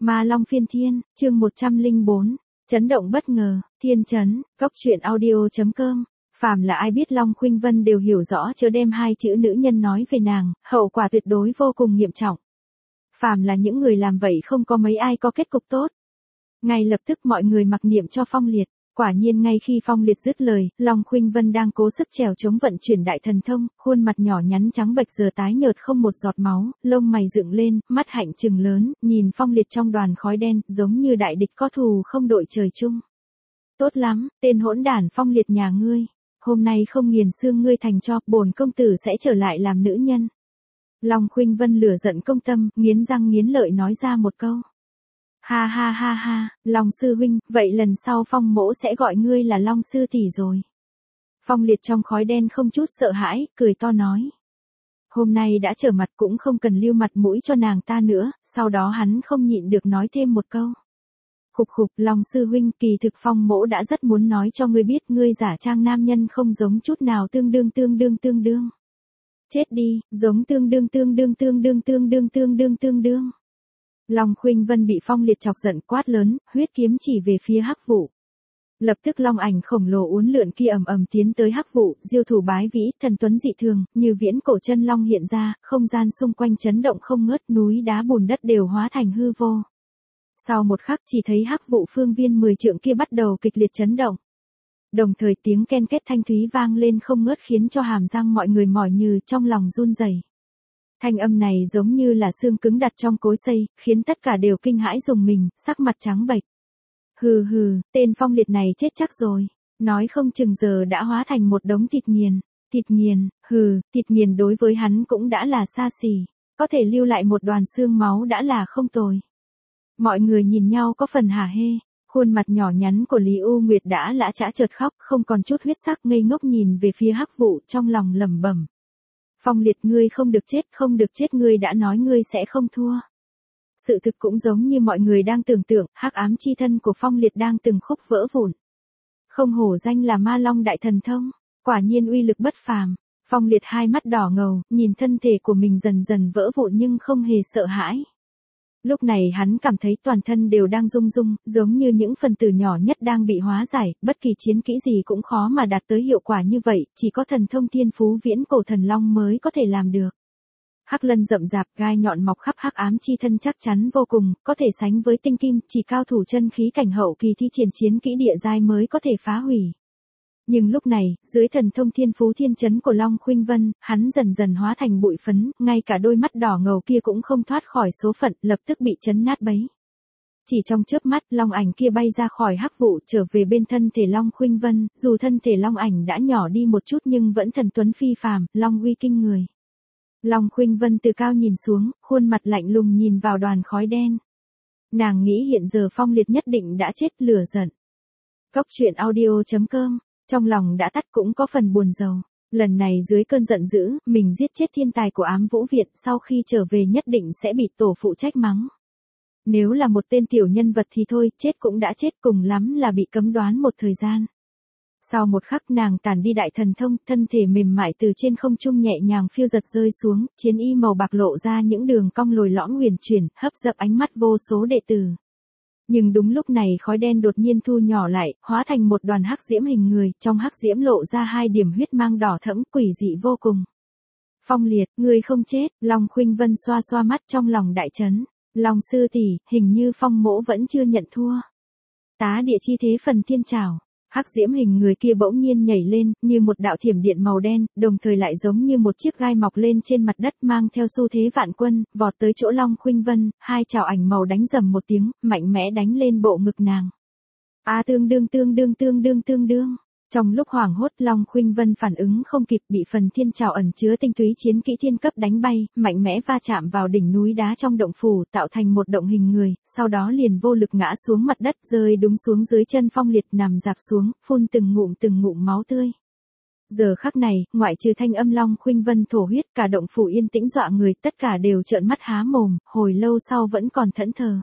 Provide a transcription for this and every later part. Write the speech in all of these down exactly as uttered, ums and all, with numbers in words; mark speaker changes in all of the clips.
Speaker 1: Ma Long phiên thiên, chương một trăm lẻ bốn, chấn động bất ngờ, thiên chấn, cốc truyện audio chấm com. Phàm là ai biết Long Khuynh Vân đều hiểu rõ chớ đem hai chữ nữ nhân nói về nàng, hậu quả tuyệt đối vô cùng nghiêm trọng. Phàm là những người làm vậy không có mấy ai có kết cục tốt. Ngay lập tức mọi người mặc niệm cho Phong Liệt. Quả nhiên ngay khi Phong Liệt dứt lời, Long Khuynh Vân đang cố sức trèo chống vận chuyển đại thần thông, khuôn mặt nhỏ nhắn trắng bệch giờ tái nhợt không một giọt máu, lông mày dựng lên, mắt hạnh trừng lớn, nhìn Phong Liệt trong đoàn khói đen, giống như đại địch có thù không đội trời chung. Tốt lắm, tên hỗn đản Phong Liệt nhà ngươi, hôm nay không nghiền xương ngươi thành tro, bổn công tử sẽ trở lại làm nữ nhân. Long Khuynh Vân lửa giận công tâm, nghiến răng nghiến lợi nói ra một câu. Ha ha ha ha, Long sư huynh, vậy lần sau Phong mỗ sẽ gọi ngươi là Long sư tỷ rồi. Phong Liệt trong khói đen không chút sợ hãi, cười to nói. Hôm nay đã trở mặt cũng không cần lưu mặt mũi cho nàng ta nữa, sau đó hắn không nhịn được nói thêm một câu. Khục khục, Long sư huynh, kỳ thực Phong mỗ đã rất muốn nói cho ngươi biết ngươi giả trang nam nhân không giống chút nào tương đương tương đương tương đương. Chết đi, giống tương đương tương đương tương đương tương đương tương đương tương đương. Long Khuynh Vân bị Phong Liệt chọc giận quát lớn, huyết kiếm chỉ về phía Hắc Vũ. Lập tức long ảnh khổng lồ uốn lượn kia ầm ầm tiến tới Hắc Vũ, diêu thủ bái vĩ, thần tuấn dị thường, như viễn cổ chân long hiện ra, không gian xung quanh chấn động không ngớt, núi đá bùn đất đều hóa thành hư vô. Sau một khắc chỉ thấy Hắc Vũ phương viên mười trượng kia bắt đầu kịch liệt chấn động. Đồng thời tiếng ken két thanh thúy vang lên không ngớt khiến cho hàm răng mọi người mỏi nhừ trong lòng run rẩy. Thanh âm này giống như là xương cứng đặt trong cối xay, khiến tất cả đều kinh hãi rùng mình, sắc mặt trắng bệch. Hừ hừ, tên Phong Liệt này chết chắc rồi, nói không chừng giờ đã hóa thành một đống thịt nghiền. Thịt nghiền, hừ, thịt nghiền đối với hắn cũng đã là xa xỉ, có thể lưu lại một đoàn xương máu đã là không tồi. Mọi người nhìn nhau có phần hả hê, khuôn mặt nhỏ nhắn của Lý U Nguyệt đã lã chã chợt khóc, không còn chút huyết sắc, ngây ngốc nhìn về phía Hắc Vũ trong lòng lẩm bẩm. Phong Liệt, ngươi không được chết, không được chết, ngươi đã nói ngươi sẽ không thua. Sự thực cũng giống như mọi người đang tưởng tượng, hắc ám chi thân của Phong Liệt đang từng khúc vỡ vụn. Không hổ danh là Ma Long đại thần thông, quả nhiên uy lực bất phàm. Phong Liệt hai mắt đỏ ngầu, nhìn thân thể của mình dần dần vỡ vụn nhưng không hề sợ hãi. Lúc này hắn cảm thấy toàn thân đều đang rung rung, giống như những phần tử nhỏ nhất đang bị hóa giải, bất kỳ chiến kỹ gì cũng khó mà đạt tới hiệu quả như vậy, chỉ có thần thông thiên phú viễn cổ thần long mới có thể làm được. Hắc lân rậm rạp, gai nhọn mọc khắp hắc ám chi thân chắc chắn vô cùng, có thể sánh với tinh kim, chỉ cao thủ chân khí cảnh hậu kỳ thi triển chiến kỹ địa giai mới có thể phá hủy. Nhưng lúc này, dưới thần thông thiên phú thiên chấn của Long Khuynh Vân, hắn dần dần hóa thành bụi phấn, ngay cả đôi mắt đỏ ngầu kia cũng không thoát khỏi số phận, lập tức bị chấn nát bấy. Chỉ trong chớp mắt, long ảnh kia bay ra khỏi Hắc Vũ trở về bên thân thể Long Khuynh Vân, dù thân thể long ảnh đã nhỏ đi một chút nhưng vẫn thần tuấn phi phàm, long uy kinh người. Long Khuynh Vân từ cao nhìn xuống, khuôn mặt lạnh lùng nhìn vào đoàn khói đen. Nàng nghĩ hiện giờ Phong Liệt nhất định đã chết, lửa giận. Cốc truyện audio chấm com. Trong lòng đã tắt cũng có phần buồn rầu. Lần này dưới cơn giận dữ, mình giết chết thiên tài của Ám Vũ Viện, sau khi trở về nhất định sẽ bị tổ phụ trách mắng. Nếu là một tên tiểu nhân vật thì thôi, chết cũng đã chết, cùng lắm là bị cấm đoán một thời gian. Sau một khắc nàng tản đi đại thần thông, thân thể mềm mại từ trên không trung nhẹ nhàng phiêu giật rơi xuống, chiến y màu bạc lộ ra những đường cong lồi lõm huyền chuyển, hấp dẫn ánh mắt vô số đệ tử. Nhưng đúng lúc này khói đen đột nhiên thu nhỏ lại, hóa thành một đoàn hắc diễm hình người, trong hắc diễm lộ ra hai điểm huyết mang đỏ thẫm, quỷ dị vô cùng. Phong Liệt, ngươi không chết, Long Khuynh Vân xoa xoa mắt trong lòng đại chấn. Long sư tỷ, hình như Phong mỗ vẫn chưa nhận thua. Tá địa chi thế phần thiên trảo. Hắc diễm hình người kia bỗng nhiên nhảy lên, như một đạo thiểm điện màu đen, đồng thời lại giống như một chiếc gai mọc lên trên mặt đất mang theo xu thế vạn quân, vọt tới chỗ Long Khuynh Vân, hai chảo ảnh màu đánh rầm một tiếng, mạnh mẽ đánh lên bộ ngực nàng. A à, tương đương tương đương tương đương tương đương. Trong lúc hoảng hốt, Long Khuynh Vân phản ứng không kịp, bị phần thiên trảo ẩn chứa tinh túy chiến kỹ thiên cấp đánh bay, mạnh mẽ va chạm vào đỉnh núi đá trong động phủ, tạo thành một động hình người, sau đó liền vô lực ngã xuống mặt đất, rơi đúng xuống dưới chân Phong Liệt, nằm dạp xuống, phun từng ngụm từng ngụm máu tươi. Giờ khắc này, ngoại trừ thanh âm Long Khuynh Vân thổ huyết, cả động phủ yên tĩnh dọa người, tất cả đều trợn mắt há mồm, hồi lâu sau vẫn còn thẫn thờ.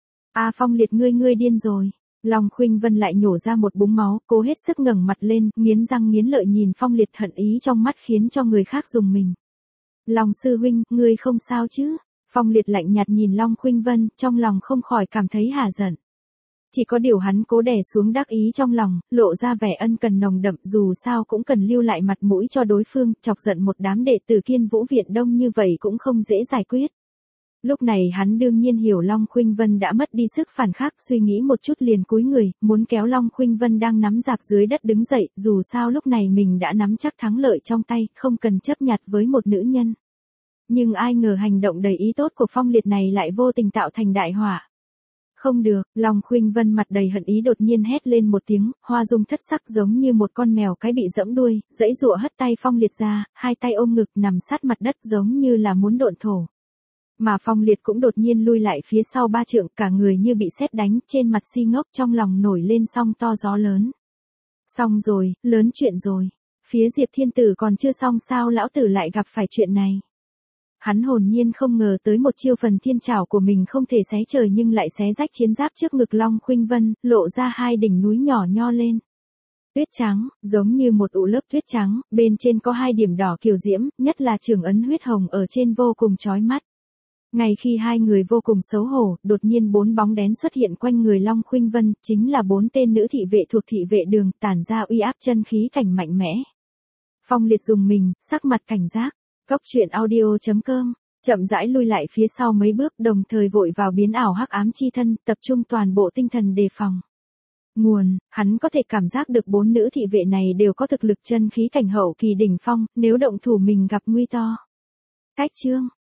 Speaker 1: A à, Phong Liệt, ngươi ngươi điên rồi. Long Khuynh Vân lại nhổ ra một búng máu, cố hết sức ngẩng mặt lên, nghiến răng nghiến lợi nhìn Phong Liệt, hận ý trong mắt khiến cho người khác rùng mình. Long sư huynh, ngươi không sao chứ? Phong Liệt lạnh nhạt nhìn Long Khuynh Vân, trong lòng không khỏi cảm thấy hả giận. Chỉ có điều hắn cố đè xuống đắc ý trong lòng, lộ ra vẻ ân cần nồng đậm, dù sao cũng cần lưu lại mặt mũi cho đối phương, chọc giận một đám đệ tử Kiên Vũ viện đông như vậy cũng không dễ giải quyết. Lúc này hắn đương nhiên hiểu Long Khuynh Vân đã mất đi sức phản kháng, suy nghĩ một chút liền cúi người, muốn kéo Long Khuynh Vân đang nắm giạc dưới đất đứng dậy, dù sao lúc này mình đã nắm chắc thắng lợi trong tay, không cần chấp nhặt với một nữ nhân. Nhưng ai ngờ hành động đầy ý tốt của Phong Liệt này lại vô tình tạo thành đại họa. Không được, Long Khuynh Vân mặt đầy hận ý đột nhiên hét lên một tiếng, Hoa Dung thất sắc giống như một con mèo cái bị giẫm đuôi, giãy giụa hất tay Phong Liệt ra, hai tay ôm ngực nằm sát mặt đất giống như là muốn độn thổ. Mà Phong Liệt cũng đột nhiên lui lại phía sau ba trượng, cả người như bị sét đánh, trên mặt si ngốc, trong lòng nổi lên sóng to gió lớn. Xong rồi, lớn chuyện rồi. Phía Diệp Thiên Tử còn chưa xong sao lão tử lại gặp phải chuyện này. Hắn hồn nhiên không ngờ tới một chiêu phần thiên trảo của mình không thể xé trời nhưng lại xé rách chiến giáp trước ngực Long Khuynh Vân, lộ ra hai đỉnh núi nhỏ nho lên. Tuyết trắng, giống như một ụ lớp tuyết trắng, bên trên có hai điểm đỏ kiều diễm, nhất là trường ấn huyết hồng ở trên vô cùng chói mắt. Ngay khi hai người vô cùng xấu hổ, đột nhiên bốn bóng đén xuất hiện quanh người Long Khuynh Vân, chính là bốn tên nữ thị vệ thuộc thị vệ đường, tản ra uy áp chân khí cảnh mạnh mẽ. Phong Liệt dùng mình, sắc mặt cảnh giác. Cốc truyện audio chấm com, chậm rãi lui lại phía sau mấy bước, đồng thời vội vào biến ảo hắc ám chi thân, tập trung toàn bộ tinh thần đề phòng. Nguồn, hắn có thể cảm giác được bốn nữ thị vệ này đều có thực lực chân khí cảnh hậu kỳ đỉnh phong, nếu động thủ mình gặp nguy to. Cách chương